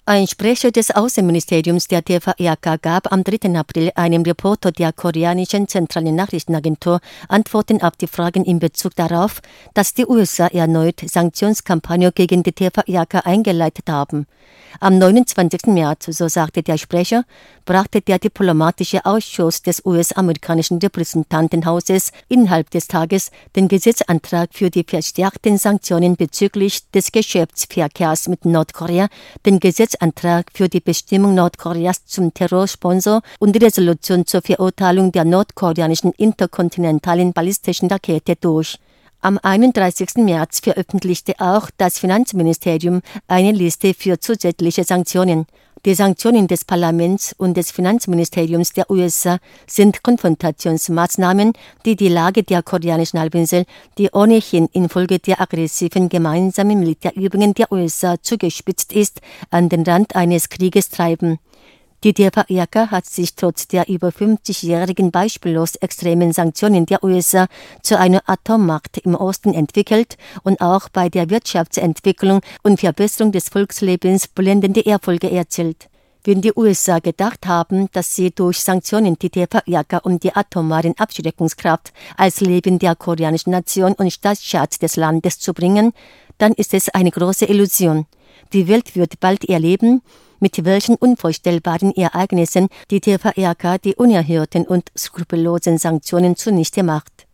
Ein Sprecher des Außenministeriums der TVRK gab am 3. April einem Reporter der koreanischen zentralen Nachrichtenagentur Antworten auf die Fragen in Bezug darauf, dass die USA erneut Sanktionskampagne gegen die TVRK eingeleitet haben. Am 29. März, so sagte der Sprecher, brachte der diplomatische Ausschuss des US-amerikanischen Repräsentantenhauses innerhalb des Tages den Gesetzantrag für die verstärkten Sanktionen bezüglich des Geschäftsverkehrs mit Nordkorea, den Gesetzantrag für die Bestimmung Nordkoreas zum Terrorsponsor und die Resolution zur Verurteilung der nordkoreanischen interkontinentalen ballistischen Rakete durch. Am 31. März veröffentlichte auch das Finanzministerium eine Liste für zusätzliche Sanktionen. Die Sanktionen des Parlaments und des Finanzministeriums der USA sind Konfrontationsmaßnahmen, die die Lage der koreanischen Halbinsel, die ohnehin infolge der aggressiven gemeinsamen Militärübungen der USA zugespitzt ist, an den Rand eines Krieges treiben. Die TVRK hat sich trotz der über 50-jährigen beispiellos extremen Sanktionen der USA zu einer Atommacht im Osten entwickelt und auch bei der Wirtschaftsentwicklung und Verbesserung des Volkslebens blendende Erfolge erzielt. Wenn die USA gedacht haben, dass sie durch Sanktionen die TVRK und die atomaren Abschreckungskraft als Leben der koreanischen Nation und Staatsschatz des Landes zu bringen, dann ist es eine große Illusion. Die Welt wird bald erleben, mit welchen unvorstellbaren Ereignissen die TVRK die unerhörten und skrupellosen Sanktionen zunichte macht.